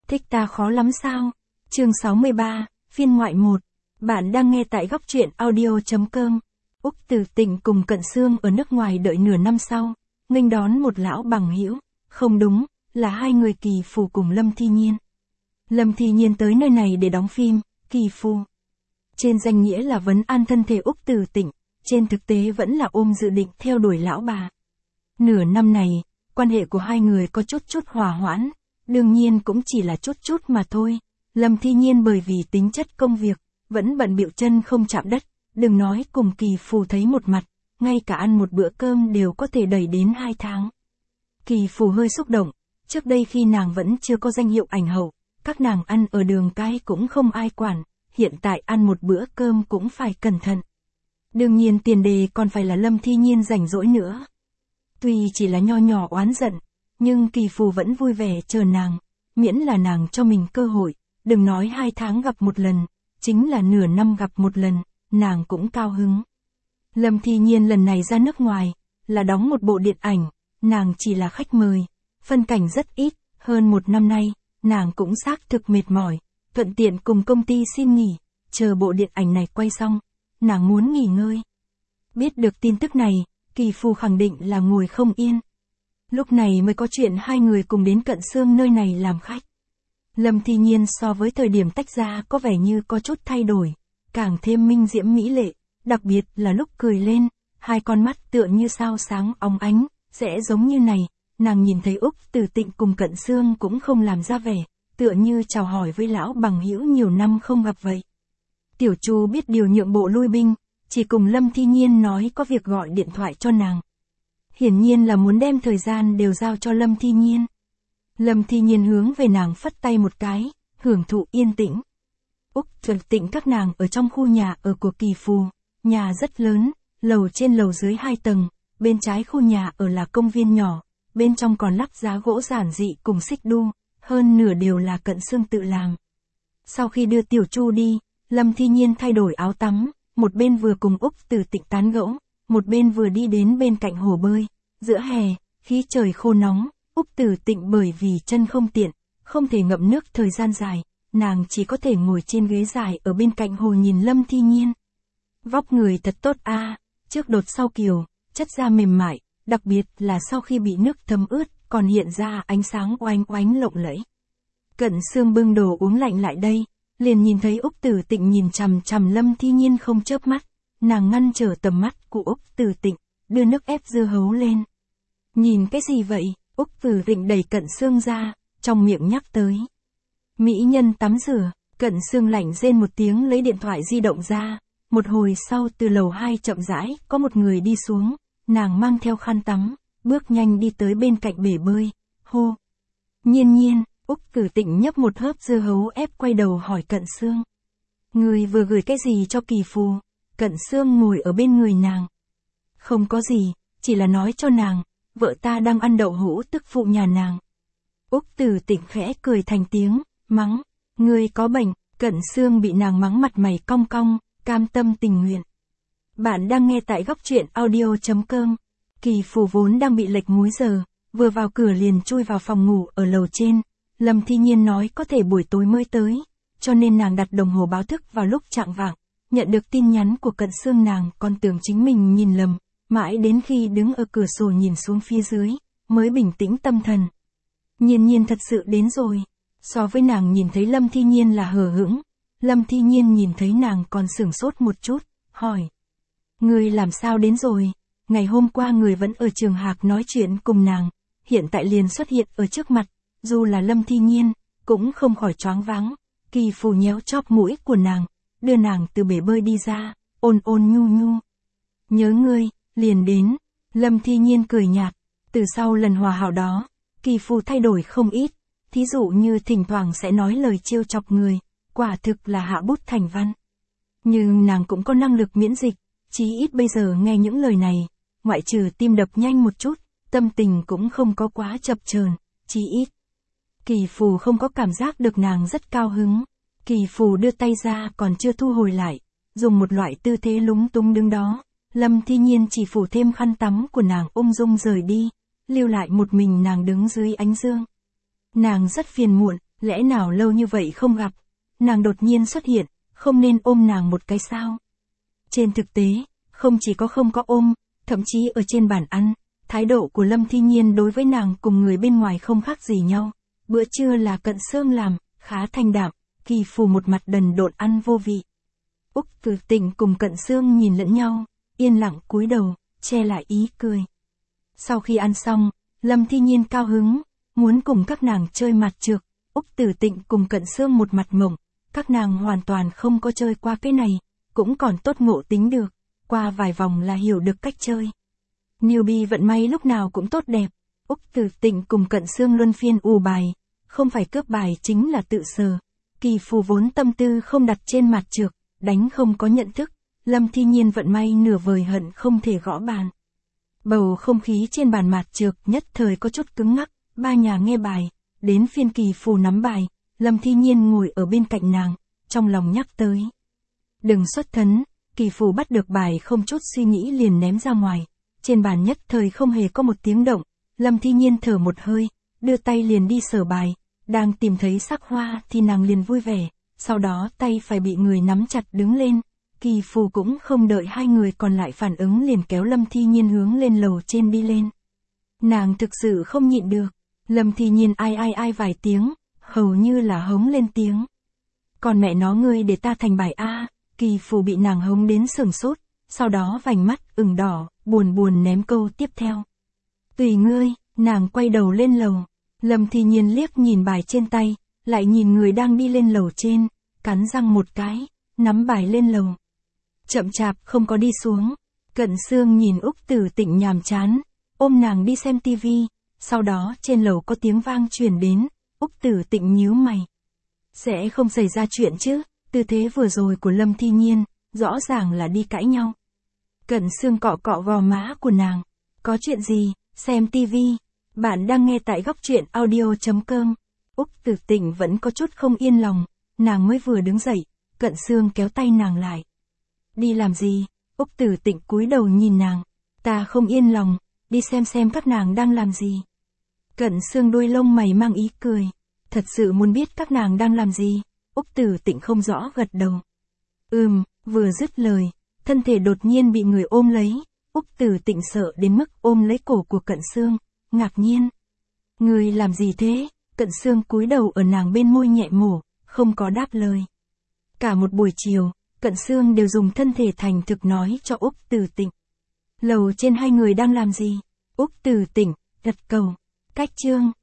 Thích ta khó lắm sao? Chương 63, phiên ngoại 1. Bạn đang nghe tại góc truyện audio.com. Úc Từ Tịnh cùng Cận Xương ở nước ngoài đợi nửa năm sau, nghênh đón một lão bằng hữu, không đúng, là hai người Kỳ Phù cùng Lâm Thi Nhiên. Lâm Thi Nhiên tới nơi này để đóng phim, Kỳ Phù. Trên danh nghĩa là vấn an thân thể Úc Từ Tịnh, trên thực tế vẫn là ôm dự định theo đuổi lão bà. Nửa năm này, quan hệ của hai người có chút hòa hoãn, đương nhiên cũng chỉ là chút mà thôi. Lâm Thi Nhiên bởi vì tính chất công việc, vẫn bận bịu chân không chạm đất, đừng nói cùng Kỳ Phù thấy một mặt, ngay cả ăn một bữa cơm đều có thể đẩy đến 2 tháng. Kỳ Phù hơi xúc động, trước đây khi nàng vẫn chưa có danh hiệu ảnh hậu, các nàng ăn ở đường cái cũng không ai quản, hiện tại ăn một bữa cơm cũng phải cẩn thận. Đương nhiên tiền đề còn phải là Lâm Thi Nhiên rảnh rỗi nữa. Tuy chỉ là nho nhỏ oán giận, nhưng Kỳ Phù vẫn vui vẻ chờ nàng, miễn là nàng cho mình cơ hội, đừng nói 2 tháng gặp một lần, chính là nửa năm gặp một lần, nàng cũng cao hứng. Lâm Thi Nhiên lần này ra nước ngoài, là đóng một bộ điện ảnh, nàng chỉ là khách mời, phân cảnh rất ít, hơn 1 năm nay, nàng cũng xác thực mệt mỏi, thuận tiện cùng công ty xin nghỉ, chờ bộ điện ảnh này quay xong, nàng muốn nghỉ ngơi. Biết được tin tức này, Kỳ Phù khẳng định là ngồi không yên. Lúc này mới có chuyện hai người cùng đến Cận Xương nơi này làm khách. Lâm Thi Nhiên so với thời điểm tách ra có vẻ như có chút thay đổi, càng thêm minh diễm mỹ lệ, đặc biệt là lúc cười lên, hai con mắt tựa như sao sáng óng ánh, sẽ giống như này, nàng nhìn thấy Úc Từ Tịnh cùng Cận Xương cũng không làm ra vẻ, tựa như chào hỏi với lão bằng hữu nhiều năm không gặp vậy. Tiểu Chu biết điều nhượng bộ lui binh, chỉ cùng Lâm Thi Nhiên nói có việc gọi điện thoại cho nàng. Hiển nhiên là muốn đem thời gian đều giao cho Lâm Thi Nhiên. Lâm Thi Nhiên hướng về nàng phất tay một cái, hưởng thụ yên tĩnh. Úc Từ Tịnh các nàng ở trong khu nhà ở của Kỳ Phù, nhà rất lớn, lầu trên lầu dưới 2 tầng, bên trái khu nhà ở là công viên nhỏ, bên trong còn lắp giá gỗ giản dị cùng xích đu, hơn nửa đều là Cận Xương tự làm. Sau khi đưa Tiểu Chu đi, Lâm Thi Nhiên thay đổi áo tắm, một bên vừa cùng Úc Từ Tịnh tán gẫu, một bên vừa đi đến bên cạnh hồ bơi. Giữa hè, khí trời khô nóng, Úc Từ Tịnh bởi vì chân không tiện, không thể ngậm nước thời gian dài, nàng chỉ có thể ngồi trên ghế dài ở bên cạnh hồ nhìn Lâm Thi Nhiên. Vóc người thật tốt a, trước đột sau kiều, chất da mềm mại, đặc biệt là sau khi bị nước thấm ướt, còn hiện ra ánh sáng oanh oánh lộng lẫy. Cận Xương bưng đồ uống lạnh lại đây, liền nhìn thấy Úc Từ Tịnh nhìn chằm chằm Lâm Thi Nhiên không chớp mắt, nàng ngăn trở tầm mắt của Úc Từ Tịnh, đưa nước ép dưa hấu lên. Nhìn cái gì vậy? Úc Từ Tịnh đẩy Cận Xương ra, trong miệng nhắc tới. Mỹ nhân tắm rửa, Cận Xương lạnh rên một tiếng lấy điện thoại di động ra, một hồi sau từ lầu 2 chậm rãi, có một người đi xuống, nàng mang theo khăn tắm, bước nhanh đi tới bên cạnh bể bơi, hô. Nhiên, Úc Từ Tịnh nhấp một hớp dưa hấu ép quay đầu hỏi Cận Xương. Người vừa gửi cái gì cho Kỳ Phù? Cận Xương ngồi ở bên người nàng. Không có gì, chỉ là nói cho nàng, vợ ta đang ăn đậu hũ tức phụ nhà nàng. Úc Từ Tịnh khẽ cười thành tiếng, mắng, ngươi có bệnh. Cận Xương bị nàng mắng mặt mày cong cong, cam tâm tình nguyện. Bạn đang nghe tại góc truyện audio.com. Kỳ Phù vốn đang bị lệch múi giờ, vừa vào cửa liền chui vào phòng ngủ ở lầu trên. Lâm Thi Nhiên nói có thể buổi tối mới tới, cho nên nàng đặt đồng hồ báo thức vào lúc chạng vạng. Nhận được tin nhắn của Cận Xương nàng còn tưởng chính mình nhìn lầm, mãi đến khi đứng ở cửa sổ nhìn xuống phía dưới, mới bình tĩnh tâm thần. Nhiên thật sự đến rồi. So với nàng nhìn thấy Lâm Thi Nhiên là hờ hững, Lâm Thi Nhiên nhìn thấy nàng còn sửng sốt một chút, hỏi. Người làm sao đến rồi? Ngày hôm qua người vẫn ở trường Hạc nói chuyện cùng nàng, hiện tại liền xuất hiện ở trước mặt, dù là Lâm Thi Nhiên, cũng không khỏi choáng váng. Kỳ Phù nhéo chóp mũi của nàng, đưa nàng từ bể bơi đi ra, ôn nhu. Nhớ ngươi, liền đến. Lâm Thi Nhiên cười nhạt, từ sau lần hòa hảo đó, Kỳ Phù thay đổi không ít, thí dụ như thỉnh thoảng sẽ nói lời trêu chọc người, quả thực là hạ bút thành văn. Nhưng nàng cũng có năng lực miễn dịch, chí ít bây giờ nghe những lời này, ngoại trừ tim đập nhanh một chút, tâm tình cũng không có quá chập chờn, chí ít. Kỳ Phù không có cảm giác được nàng rất cao hứng. Kỳ Phù đưa tay ra còn chưa thu hồi lại, dùng một loại tư thế lúng túng đứng đó. Lâm Thi Nhiên chỉ phủ thêm khăn tắm của nàng ung dung rời đi, lưu lại một mình nàng đứng dưới ánh dương. Nàng rất phiền muộn, Lẽ nào lâu như vậy không gặp, nàng đột nhiên xuất hiện, không nên ôm nàng một cái sao? Trên thực tế, không chỉ có không có ôm, thậm chí ở trên bàn ăn, thái độ của Lâm Thi Nhiên đối với nàng cùng người bên ngoài không khác gì nhau. Bữa trưa là Cận Xương làm, khá thanh đạm, Kỳ Phù một mặt đần độn ăn vô vị. Úc Tử Tịnh cùng Cận Xương nhìn lẫn nhau, yên lặng cúi đầu, che lại ý cười. Sau khi ăn xong, Lâm Thi Nhiên cao hứng, muốn cùng các nàng chơi mặt trược. Úc Tử Tịnh cùng Cận Xương một mặt mộng, các nàng hoàn toàn không có chơi qua cái này, cũng còn tốt ngộ tính được, qua vài vòng là hiểu được cách chơi. Newbie vận may lúc nào cũng tốt đẹp, Úc Tử Tịnh cùng Cận Xương luân phiên ù bài, không phải cướp bài chính là tự sờ. Kỳ Phù vốn tâm tư không đặt trên mặt trược, đánh không có nhận thức, Lâm Thi Nhiên vận may nửa vời hận không thể gõ bàn. Bầu không khí trên bàn mặt trược nhất thời có chút cứng ngắc, ba nhà nghe bài, đến phiên Kỳ Phù nắm bài, Lâm Thi Nhiên ngồi ở bên cạnh nàng, trong lòng nhắc tới. Đừng xuất thấn, Kỳ Phù bắt được bài không chút suy nghĩ liền ném ra ngoài, trên bàn nhất thời không hề có một tiếng động, Lâm Thi Nhiên thở một hơi, đưa tay liền đi sờ bài, đang tìm thấy sắc hoa thì nàng liền vui vẻ, sau đó tay phải bị người nắm chặt đứng lên. Kỳ Phù cũng không đợi hai người còn lại phản ứng liền kéo Lâm Thi Nhiên hướng lên lầu trên đi lên. Nàng thực sự không nhịn được, Lâm Thi Nhiên ai vài tiếng, hầu như là hống lên tiếng. Còn mẹ nó ngươi để ta thành bài A, Kỳ Phù bị nàng hống đến sửng sốt, sau đó vành mắt ửng đỏ, buồn ném câu tiếp theo. Tùy ngươi, nàng quay đầu lên lầu, Lâm Thi Nhiên liếc nhìn bài trên tay, lại nhìn người đang đi lên lầu trên, cắn răng một cái, nắm bài lên lầu. Chậm chạp không có đi xuống, Cận Xương nhìn Úc Tử Tịnh nhàm chán, ôm nàng đi xem tivi, sau đó trên lầu có tiếng vang truyền đến, Úc Tử Tịnh nhíu mày. Sẽ không xảy ra chuyện chứ, tư thế vừa rồi của Lâm Thi Nhiên, rõ ràng là đi cãi nhau. Cận Xương cọ cọ gò má của nàng, có chuyện gì, xem tivi, bạn đang nghe tại góc truyện audio.com. Úc Tử Tịnh vẫn có chút không yên lòng, nàng mới vừa đứng dậy, Cận Xương kéo tay nàng lại. Đi làm gì? Úc Tử Tịnh cúi đầu nhìn nàng, ta không yên lòng, đi xem các nàng đang làm gì. Cận Xương đuôi lông mày mang ý cười, thật sự muốn biết các nàng đang làm gì. Úc Tử Tịnh không rõ gật đầu. Vừa dứt lời, thân thể đột nhiên bị người ôm lấy, Úc Tử Tịnh sợ đến mức ôm lấy cổ của Cận Xương, ngạc nhiên. Người làm gì thế? Cận Xương cúi đầu ở nàng bên môi nhẹ mổ, không có đáp lời. Cả một buổi chiều, Cận Xương đều dùng thân thể thành thực nói cho Úc Tử Tịnh. Lầu trên hai người đang làm gì? Úc Tử Tịnh, gật cầu. Cách chương.